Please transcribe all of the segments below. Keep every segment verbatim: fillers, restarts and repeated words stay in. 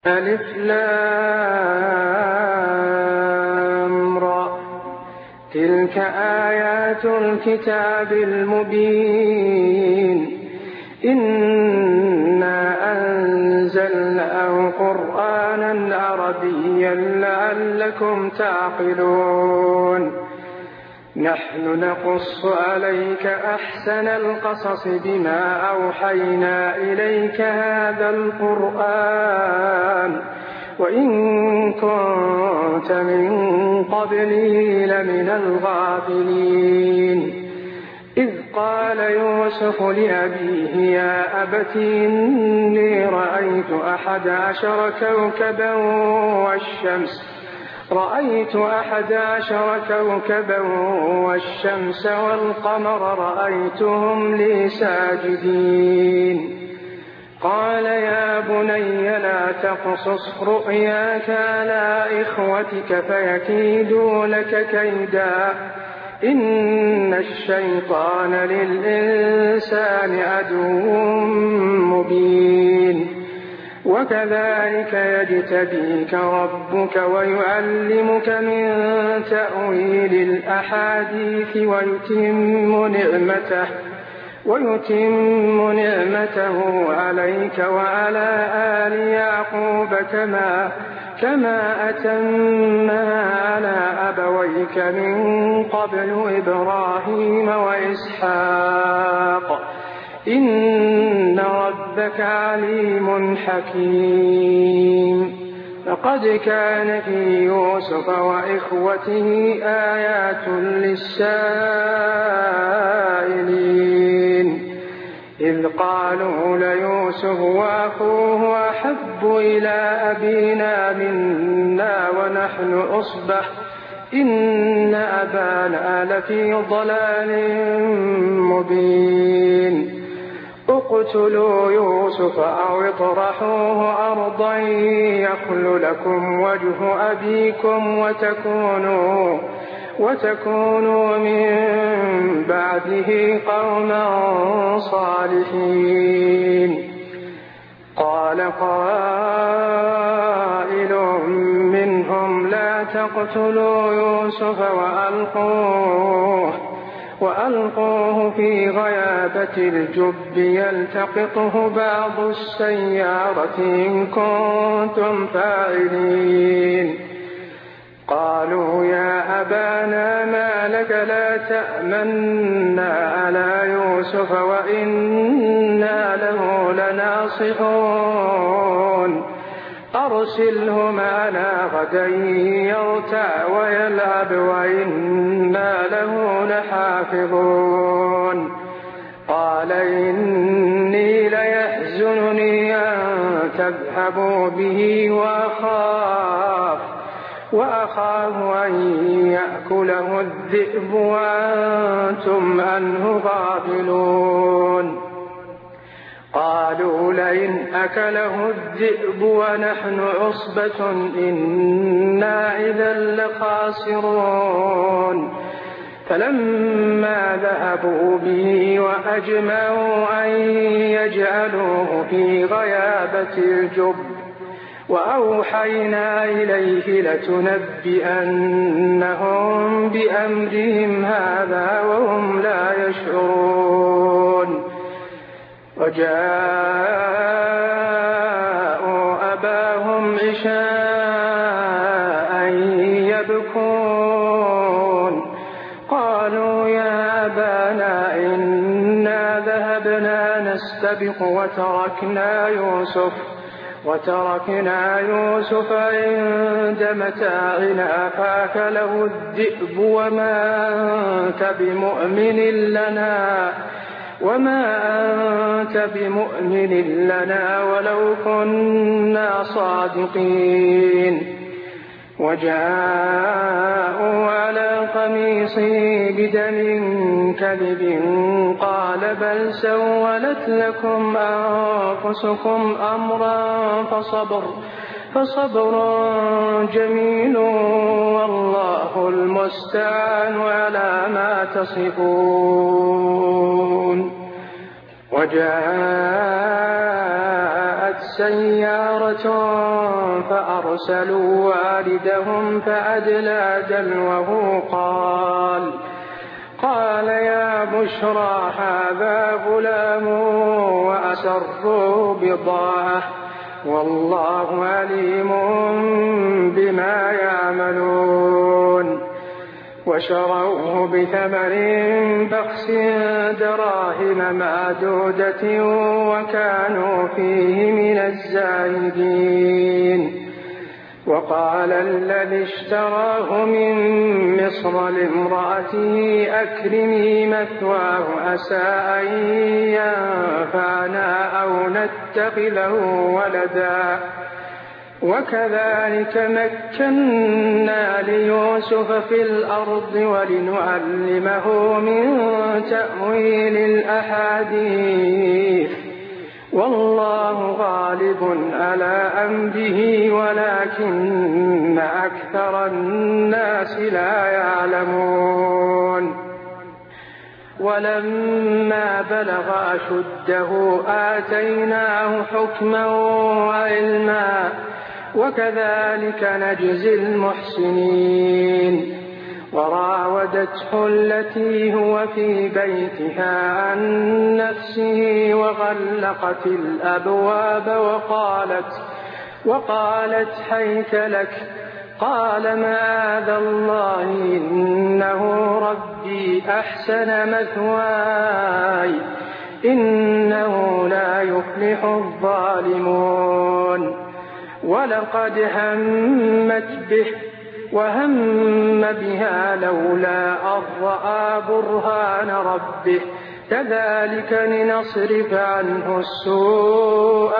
ألف لام را تلك آيات الكتاب المبين إنا أنزلناه قرآنا عربيا لعلكم تعقلون نحن نقص عليك أحسن القصص بما أوحينا إليك هذا القرآن وإن كنت من قبله لمن الغافلين إذ قال يوسف لأبيه يا أبت إني رأيت أحد عشر كوكبا والشمس رأيت أحد عشر كوكبا والشمس والقمر رأيتهم لي ساجدين قال يا بني لا تقصص رؤياك على إخوتك فيكيدوا لك كيدا إن الشيطان للإنسان عدو مبين وكذلك يجتبيك ربك ويعلمك من تأويل الأحاديث ويتم نعمته ويتم نعمته عليك وعلى آل يعقوب كما كما أتمها على أبويك من قبل إبراهيم وإسحاق إن ربك عليم حكيم لقد كان في يوسف وإخوته آيات للسائلين إذ قالوا ليوسف وأخوه أحب إلى أبينا منا ونحن عصبة إن أبانا لفي ضلال مبين اقتلوا يوسف أو اطرحوه أرضا يخل لكم وجه أبيكم وتكونوا, وتكونوا من بعده قوما صالحين قال قائل منهم لا تقتلوا يوسف وألقوه وألقوه في غيابة الجب يلتقطه بعض السيارة إن كنتم فاعلين قالوا يا أبانا ما لك لا تأمنا على يوسف وإنا له لناصحون أرسله معنا غدا يرتع ويلعب وإنا له لحافظون قال إني ليحزنني أن تذهبوا به وأخاف وأخاف أن يأكله الذئب وأنتم عنه غافلون قالوا لئن أكله الذئب ونحن عصبة إنا إذا لخاسرون فلما ذهبوا به وأجمعوا أن يجعلوه في غيابة الجب وأوحينا إليه لتنبئنهم بأمرهم هذا وهم لا يشعرون وجاءوا أباهم عشاء يبكون قالوا يا أبانا إنا ذهبنا نستبق وتركنا يوسف وتركنا يوسف عند متاعنا فأكله الذئب وما أنت بمؤمن لنا وما أنت بمؤمن لنا ولو كنا صادقين وجاءوا على قميصه بدم كذب قال بل سولت لكم أنفسكم أمرا فصبر فصبر جميل والله المستعان على ما تصفون وجاءت سيارة فأرسلوا واردهم فأدلى دلوه قال قال يا بشرى هذا غلام وأسروا بضاعة والله عليم بما يعملون وشروه بثمن بخس دراهم معدودة وكانوا فيه من الزاهدين وقال الذي اشتراه من مصر لامرأته أكرمي مثواه عسى أن ينفعنا أو نتخذه ولدا وكذلك مكنا ليوسف في الأرض ولنعلمه من تأويل الأحاديث والله غالب على أمره ولكن أكثر الناس لا يعلمون ولما بلغ أشده آتيناه حكما وعلما وكذلك نجزي المحسنين وراودته التي هو في بيتها عن نفسه وغلقت الأبواب وقالت, وقالت حيث لك قال معاذ الله إنه ربي أحسن مثواي إنه لا يفلح الظالمون ولقد همت به وهم بها لولا أن رأى برهان ربه كذلك لنصرف عنه السوء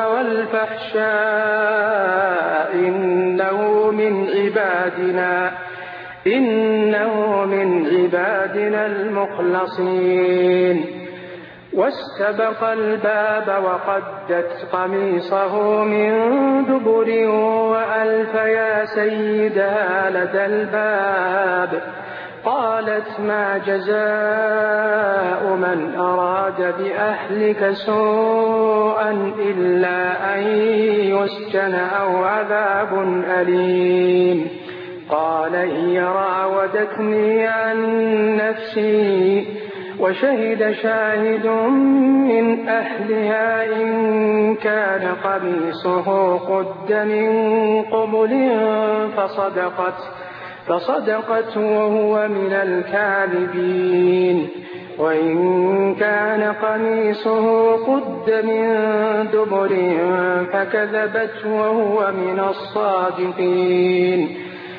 والفحشاء إنه من عبادنا إنه من عبادنا المخلصين واستبق الباب وقدت قميصه من دبر وألف يا سيدها لدى الباب قالت ما جزاء من أراد بأهلك سوءا إلا أن يسجن أو عذاب أليم قال هي راودتني عن نفسي وشهد شاهد من أهلها إن كان قميصه قد من قبل فصدقت فصدقت وهو من الكاذبين وإن كان قميصه قد من دبر فكذبت وهو من الصادقين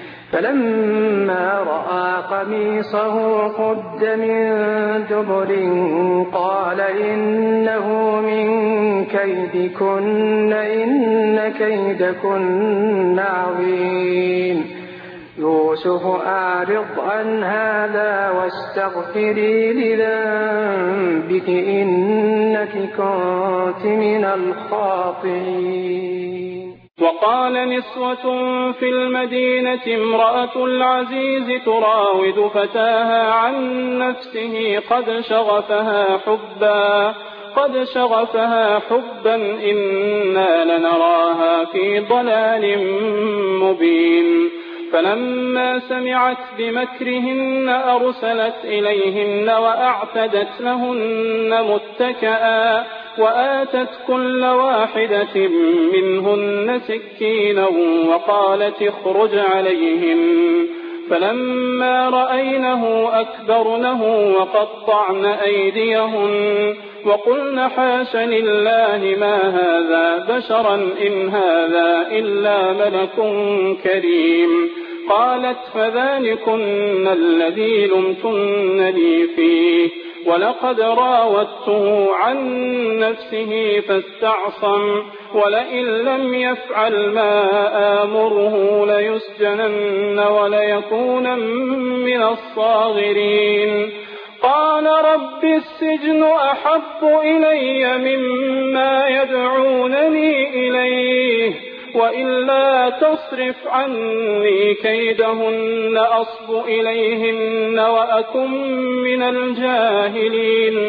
فلما رأى قميصه قد من دبر قال إنه من كيدكن إن كيدكن عظيم يوسف أعرض عن هذا واستغفري لذنبك إنك كنت من الخاطئين. وقال نسوة في المدينة امرأة العزيز تراود فتاها عن نفسه قد شغفها حبا قد شغفها حبا إنا لنراها في ضلال مبين فلما سمعت بمكرهن أرسلت إليهن وأعتدت لهن متكئا وآتت كل واحدة منهن سكينا وقالت اخرج عليهن فلما رأينه أكبرنه وقطعن أيديهن وقلن حاش لله ما هذا بشرا إن هذا إلا ملك كريم قالت فذلكن الذي لمتنني فيه ولقد راودته عن نفسه فاستعصم ولئن لم يفعل ما آمره ليسجنن وليكون من الصاغرين قال رب السجن أحب إلي مما يدعونني إليه وإلا تصرف عني كيدهن أصب إليهن وأكن من الجاهلين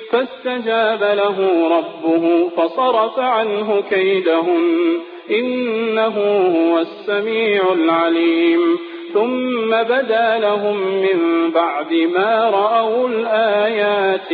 فاستجاب له ربه فصرف عنه كيدهن إنه هو السميع العليم ثم بدا لهم من بعد ما رأوا الآيات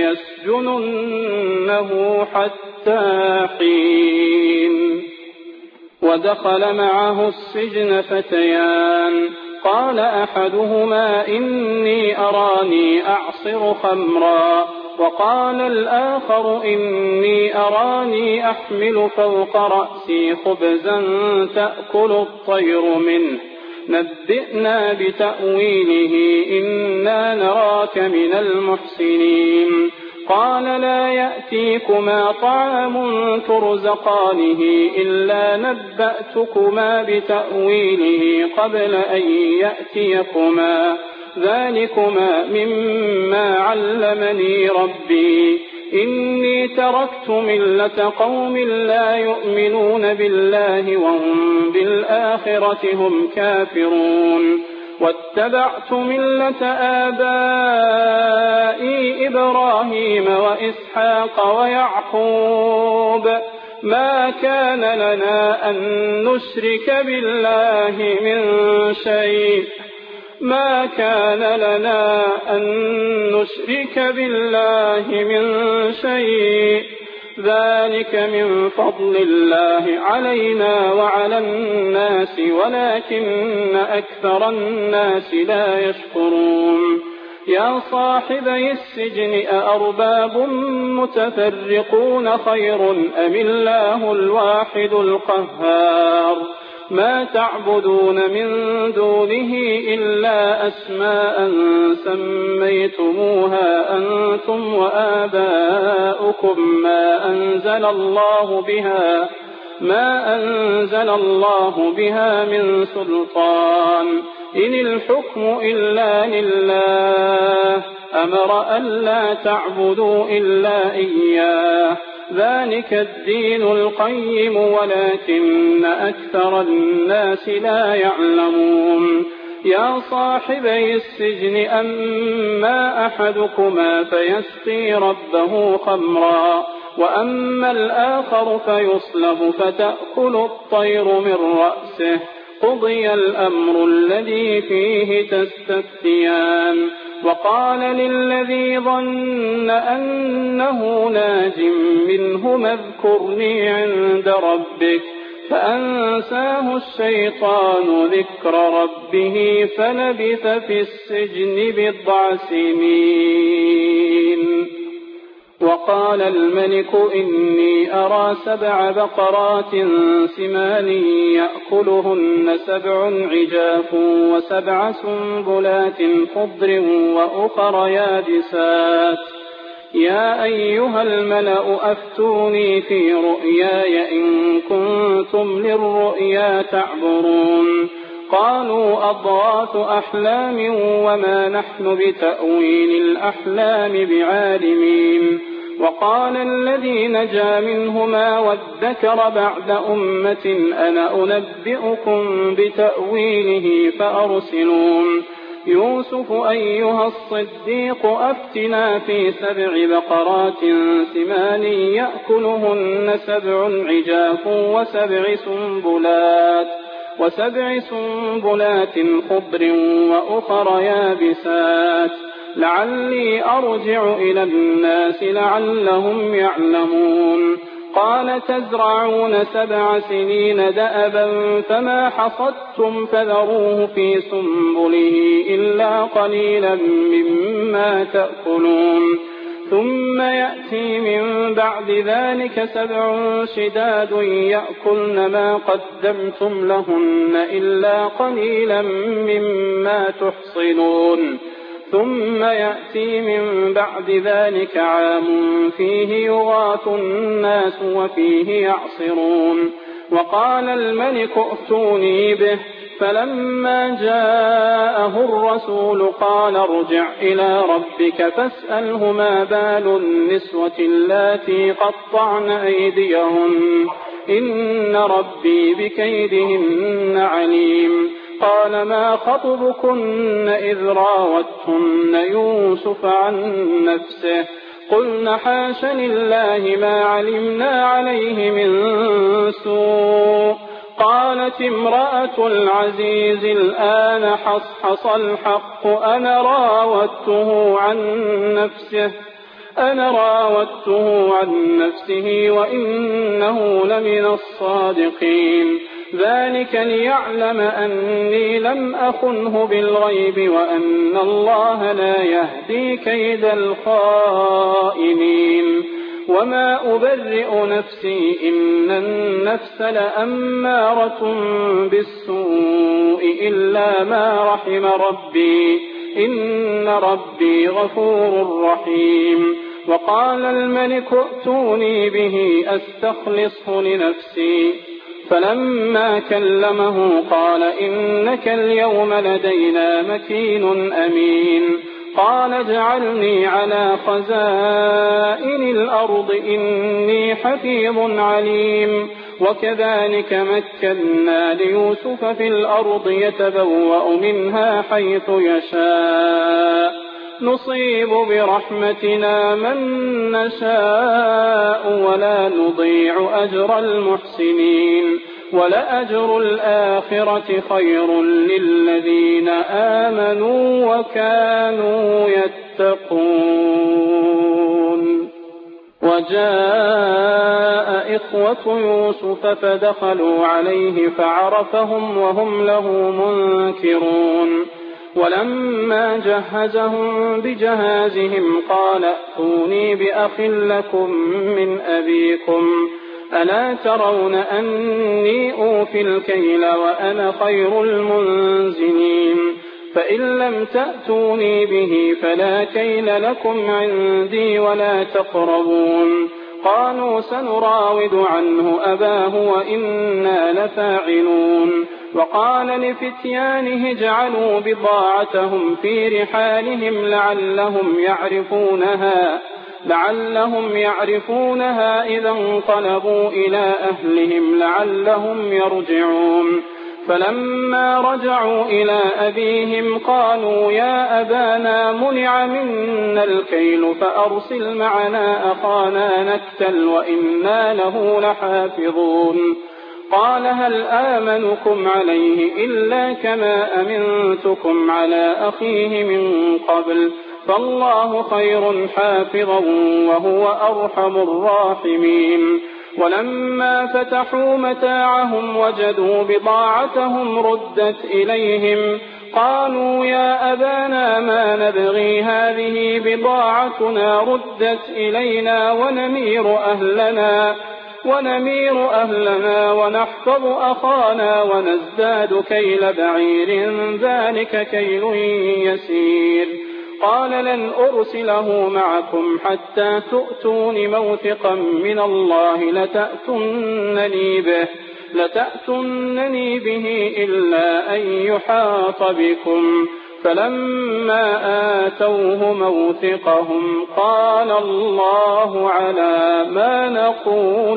ليسجننه حتى حين. ودخل معه السجن فتيان قال أحدهما إني أراني أعصر خمرا وقال الآخر إني أراني أحمل فوق رأسي خبزا تأكل الطير منه نبئنا بتأويله إنا نراك من المحسنين. قال لا يأتيكما طعام ترزقانه إلا نبأتكما بتأويله قبل أن يأتيكما ذلكما مما علمني ربي إني تركت ملة قوم لا يؤمنون بالله وهم بالآخرة هم كافرون واتبعت ملة آبائي إبراهيم وإسحاق ويعقوب ما كان لنا أن نشرك بالله من شيء ما كان لنا أن نشرك بالله من شيء ذلك من فضل الله علينا وعلى الناس ولكن أكثر الناس لا يشكرون. يا صاحبي السجن أأرباب متفرقون خير أم الله الواحد القهار ما تعبدون من دونه إلا أسماء سميتموها أنتم وآباؤكم ما أنزل الله بها ما أنزل الله بها من سلطان إن الحكم إلا لله أمر ألا تعبدوا إلا إياه ذلك الدين القيم ولكن أكثر الناس لا يعلمون. يا صاحبي السجن أما أحدكما فيسقي ربه خمرا وأما الآخر فيصلب فتأكل الطير من رأسه قضي الأمر الذي فيه تستفتيان. وقال للذي ظن أنه ناج منهما اذكرني عند ربك فأنساه الشيطان ذكر ربه فلبث في السجن بضع سنين. وقال الملك إني أرى سبع بقرات سمان يأكلهن سبع عجاف وسبع سنبلات خضر وأخر يابسات يا أيها الملأ أفتوني في رؤياي إن كنتم للرؤيا تعبرون. قالوا أضغاث أحلام وما نحن بتأويل الأحلام بعالمين. وقال الذي نجا منهما وادكر بعد أمة أنا أنبئكم بتأويله فأرسلون. يوسف أيها الصديق أفتنا في سبع بقرات سمان يأكلهن سبع عجاف وسبع سنبلات وسبع سنبلات خضر وأخر يابسات لعلي أرجع إلى الناس لعلهم يعلمون. قال تزرعون سبع سنين دأبا فما حصدتم فذروه في سنبله إلا قليلا مما تأكلون. ثم يأتي من بعد ذلك سبع شداد يأكلن ما قدمتم لهن إلا قليلا مما تحصنون. ثم يأتي من بعد ذلك عام فيه يغاث الناس وفيه يعصرون. وقال الملك ائتوني به فلما جاءه الرسول قال ارجع إلى ربك فاسأله ما بال النسوة اللاتي قطعن أيديهن إن ربي بكيدهن عليم. قال ما خطبكن إذ راوتن يوسف عن نفسه قلن حاش لله ما علمنا عليه من سوء. قالت امرأة العزيز الآن حصحص الحق أنا راودته عن نفسه أنا راودته عن نفسه وإنه لمن الصادقين. ذلك ليعلم أني لم أخنه بالغيب وأن الله لا يهدي كيد الخائنين. وما أبرئ نفسي إن النفس لأمارة بالسوء إلا ما رحم ربي إن ربي غفور رحيم. وقال الملك ائتوني به أستخلصه لنفسي. فلما كلمه قال إنك اليوم لدينا مكين أمين. قال اجعلني على خزائن الأرض إني حفيظ عليم. وكذلك مكنا ليوسف في الأرض يتبوأ منها حيث يشاء نصيب برحمتنا من نشاء ولا نضيع أجر المحسنين. ولأجر الآخرة خير للذين آمنوا وكانوا يتقون. وجاء إخوة يوسف فدخلوا عليه فعرفهم وهم له منكرون. ولما جهزهم بجهازهم قال ائتوني بأخ لكم من أبيكم ألا ترون أني أوفي الكيل وأنا خير المنزلين. فإن لم تأتوني به فلا كيل لكم عندي ولا تقربون. قالوا سنراود عنه أباه وإنا لفاعلون. وقال لفتيانه اجعلوا بضاعتهم في رحالهم لعلهم يعرفونها لعلهم يعرفونها إذا انقلبوا إلى أهلهم لعلهم يرجعون. فلما رجعوا إلى أبيهم قالوا يا أبانا منع منا الكيل فأرسل معنا أخانا نكتل وإنا له لحافظون. قال هل آمنكم عليه إلا كما أمنتكم على أخيه من قبل فالله خير حافظا وهو أرحم الراحمين. ولما فتحوا متاعهم وجدوا بضاعتهم ردت إليهم قالوا يا أبانا ما نبغي هذه بضاعتنا ردت إلينا ونمير أهلنا ونمير أهلنا ونحفظ أخانا ونزداد كيل بعير ذلك كيل يسير. قال لن أرسله معكم حتى تؤتون موثقا من الله لتأتونني به, لتأتونني به إلا أن يحاط بكم. فلما آتوه موثقهم قال الله على ما نقول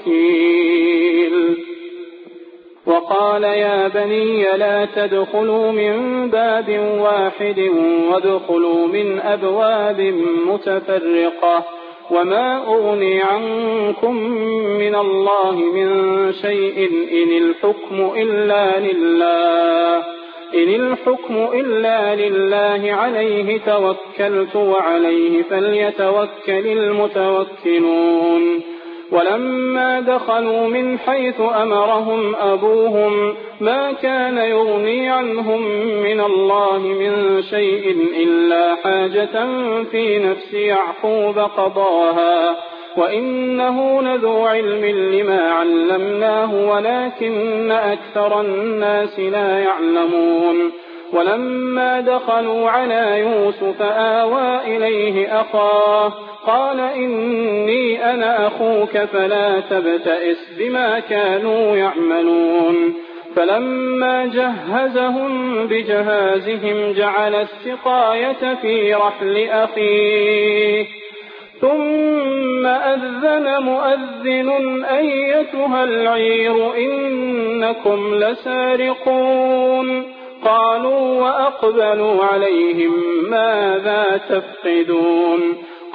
وكيل. وقال يا بني لا تدخلوا من باب واحد وادخلوا من أبواب متفرقة وما أغني عنكم من الله من شيء إن الحكم إلا لله إن الحكم إلا لله عليه توكلت وعليه فليتوكل المتوكلون. ولما دخلوا من حيث أمرهم أبوهم ما كان يغني عنهم من الله من شيء إلا حاجة في نفس يعقوب قضاها وإنه لذو علم لما علمناه ولكن أكثر الناس لا يعلمون. ولما دخلوا على يوسف آوى إليه أخاه قال إني أنا أخوك فلا تبتئس بما كانوا يعملون. فلما جهزهم بجهازهم جعل السقاية في رحل أخيه ثم أذن مؤذن أيتها العير إنكم لسارقون. قالوا وأقبلوا عليهم ماذا تفقدون.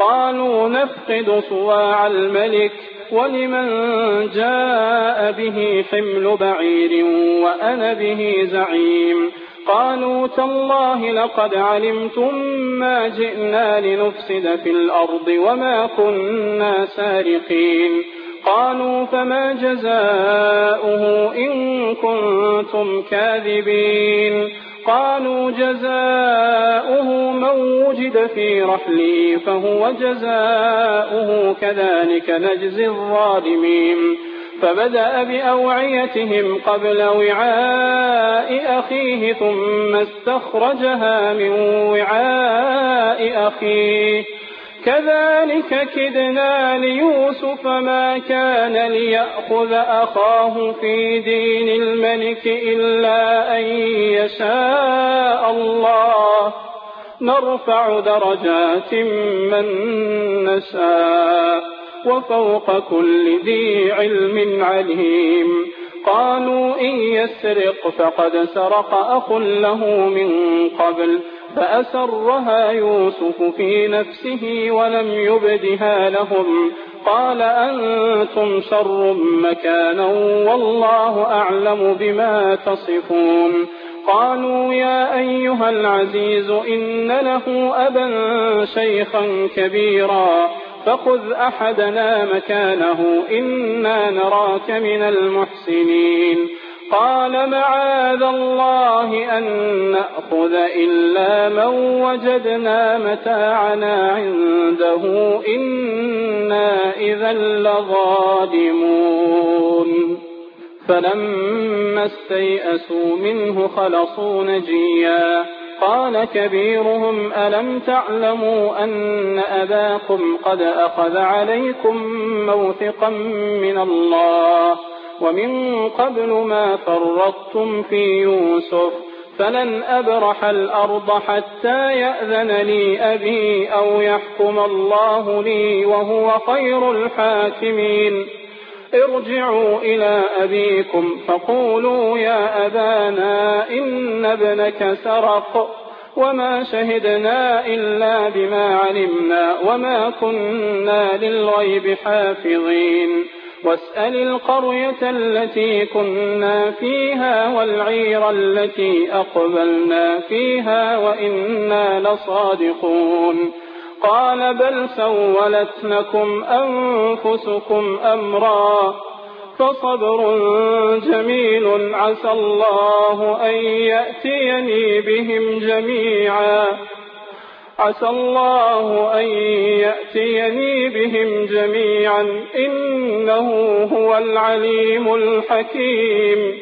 قالوا نفقد صواع الملك ولمن جاء به حمل بعير وأنا به زعيم. قالوا تالله لقد علمتم ما جئنا لنفسد في الأرض وما كنا سارقين. قالوا فما جزاؤه إن كنتم كاذبين. قالوا جزاؤه من وجد في رحله فهو جزاؤه كذلك نجزي الظالمين. فبدأ بأوعيتهم قبل وعاء أخيه ثم استخرجها من وعاء أخيه كذلك كدنا ليوسف ما كان ليأخذ أخاه في دين الملك إلا أن يشاء الله نرفع درجات من نشاء وفوق كل ذي علم عليم. قالوا إن يسرق فقد سرق أخ له من قبل فأسرها يوسف في نفسه ولم يبدها لهم. قال أنتم شر مكانا والله أعلم بما تصفون. قالوا يا أيها العزيز إن له أبا شيخا كبيرا فخذ أحدنا مكانه إنا نراك من المحسنين. قال معاذ الله أن نأخذ إلا من وجدنا متاعنا عنده إنا إذا لظالمون. فلما استيئسوا منه خلصوا نجيا. قال كبيرهم ألم تعلموا أن أباكم قد أخذ عليكم موثقا من الله ومن قبل ما فرطتم في يوسف فلن أبرح الأرض حتى يأذن لي أبي أو يحكم الله لي وهو خير الحاكمين. ارجعوا إلى أبيكم فقولوا يا أبانا إن ابنك سرق وما شهدنا إلا بما علمنا وما كنا للغيب حافظين. واسأل القرية التي كنا فيها والعير التي أقبلنا فيها وإنا لصادقون. قال بل سولت لكم أنفسكم أمرا فصبر جميل عسى الله أن يأتيني بهم جميعا عسى الله أن يأتيني بهم جميعا إنه هو العليم الحكيم.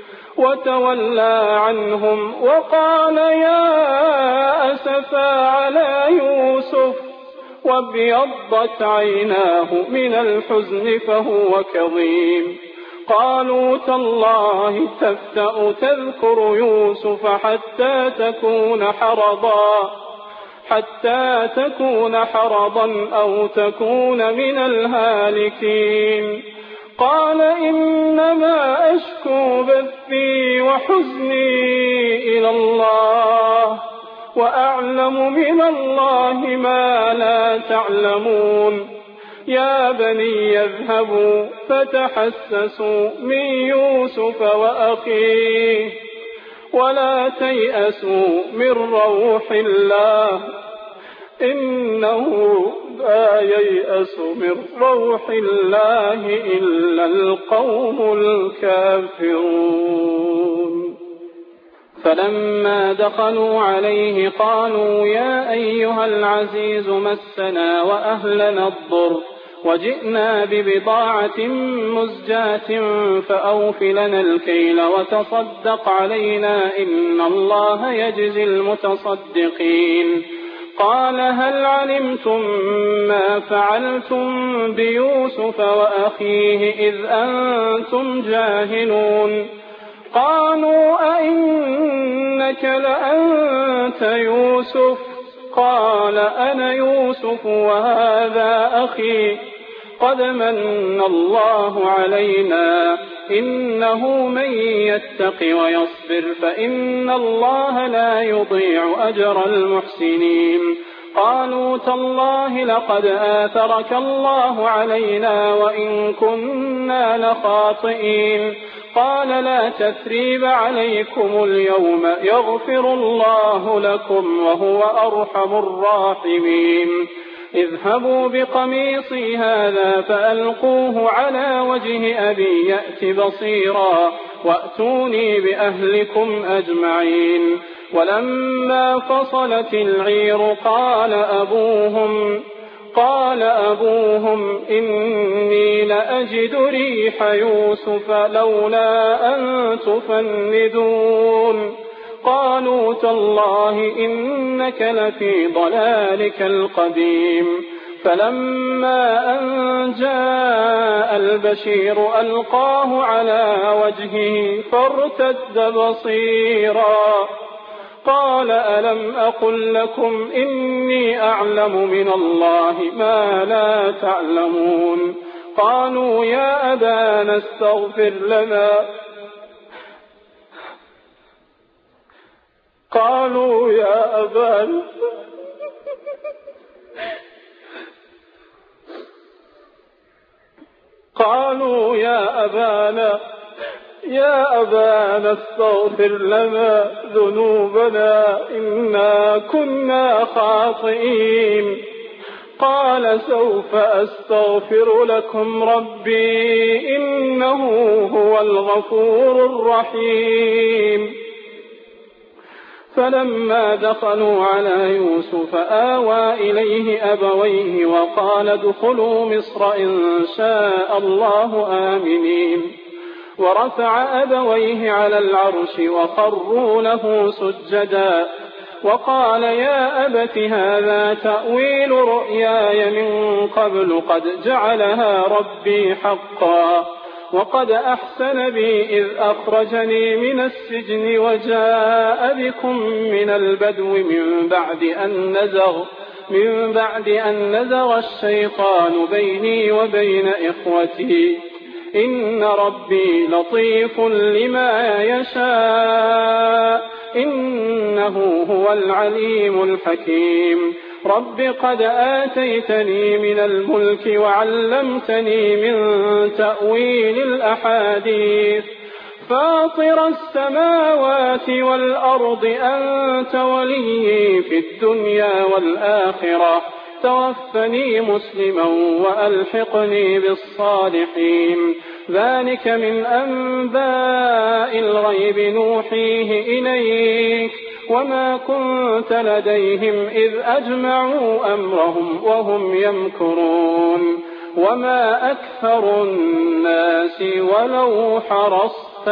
وتولى عنهم وقال يا أسفا على يوسف وابيضت عيناه من الحزن فهو كظيم. قالوا تالله تفتأ تذكر يوسف حتى تكون حرضا حتى تكون حرضا أو تكون من الهالكين. قال إنما أشكو بثي وحزني إلى الله وأعلم من الله ما لا تعلمون. يا بني اذهبوا فتحسسوا من يوسف وأخيه ولا تيأسوا من روح الله إنه لا ييأس من روح الله إلا القوم الكافرون. فلما دخلوا عليه قالوا يا أيها العزيز مسنا وأهلنا الضر وجئنا ببضاعة مزجاة فأوف لنا الكيل وتصدق علينا إن الله يجزي المتصدقين. قال هل علمتم ما فعلتم بيوسف وأخيه إذ أنتم جاهلون؟ قالوا أئنك لأنت يوسف؟ قال أنا يوسف وهذا أخي قد من الله علينا إنه من يتق ويصبر فإن الله لا يضيع أجر المحسنين. قالوا تالله لقد آثرك الله علينا وإن كنا لخاطئين قال لا تثريب عليكم اليوم يغفر الله لكم وهو أرحم الراحمين اذهبوا بقميصي هذا فألقوه على وجه أبي يأت بصيرا وأتوني بأهلكم أجمعين ولما فصلت العير قال أبوهم قال أبوهم إني لأجد ريح يوسف لولا أن تفندون قالوا تالله إنك لفي ضلالك القديم فلما أن جاء البشير ألقاه على وجهه فارتد بصيرا قال ألم أقل لكم إني أعلم من الله ما لا تعلمون قالوا يا أبانا استغفر لنا قالوا يا أبانا قالوا يا أبانا يا أبانا استغفر لنا ذنوبنا إنا كنا خاطئين قال سوف أستغفر لكم ربي إنه هو الغفور الرحيم فلما دخلوا على يوسف آوى إليه أبويه وقال ادخلوا مصر إن شاء الله آمنين ورفع أبويه على العرش وخروا له سجدا وقال يا أبت هذا تأويل رؤياي من قبل قد جعلها ربي حقا وقد أحسن بي إذ أخرجني من السجن وجاء بكم من البدو من بعد أن نزغ من بعد أن نزغ الشيطان بيني وبين إخوتي إن ربي لطيف لما يشاء إنه هو العليم الحكيم رب قد آتيتني من الملك وعلمتني من تأويل الأحاديث فاطر السماوات والأرض أنت ولي في الدنيا والآخرة توفني مسلما وألحقني بالصالحين ذلك من أنباء الغيب نوحيه إليك وما كنت لديهم إذ أجمعوا أمرهم وهم يمكرون وما أكثر الناس ولو حرصت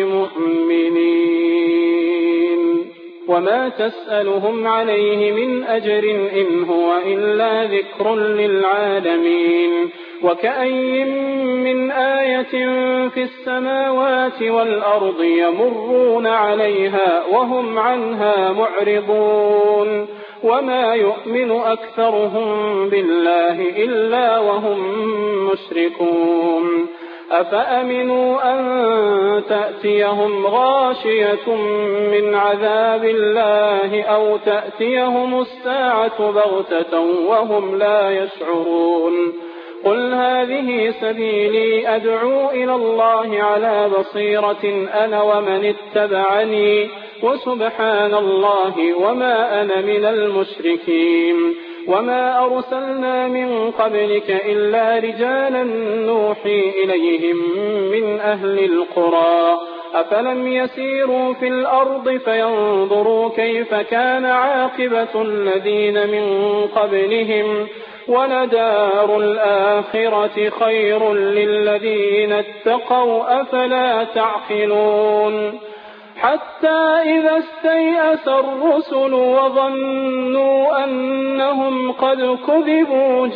بمؤمنين وما تسألهم عليه من أجر إن هو إلا ذكر للعالمين وكأي من آية في السماوات والأرض يمرون عليها وهم عنها معرضون وما يؤمن أكثرهم بالله إلا وهم مشركون أفأمنوا أن تأتيهم غاشية من عذاب الله أو تأتيهم الساعة بغتة وهم لا يشعرون قل هذه سبيلي أدعو إلى الله على بصيرة أنا ومن اتبعني وسبحان الله وما أنا من المشركين وما أرسلنا من قبلك إلا رجالا نوحي إليهم من أهل القرى أفلم يسيروا في الأرض فينظروا كيف كان عاقبة الذين من قبلهم ولدار الآخرة خير للذين اتقوا أفلا تعقلون حتى إذا استيأس الرسل وظنوا أنهم قد كذبوا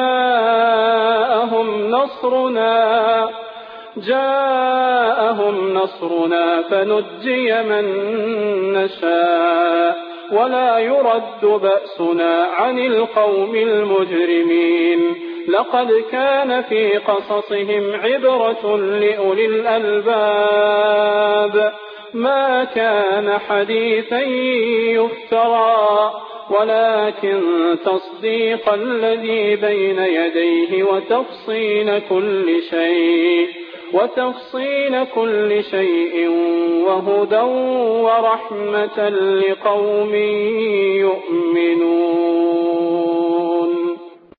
جاءهم نصرنا جاءهم نصرنا فنجي من نشاء ولا يرد بأسنا عن القوم المجرمين لقد كان في قصصهم عبرة لأولي الألباب ما كان حديثا يفترى ولكن تصديق الذي بين يديه وتفصيل كل شيء وتفصيل كل شيء وهدى ورحمة لقوم يؤمنون.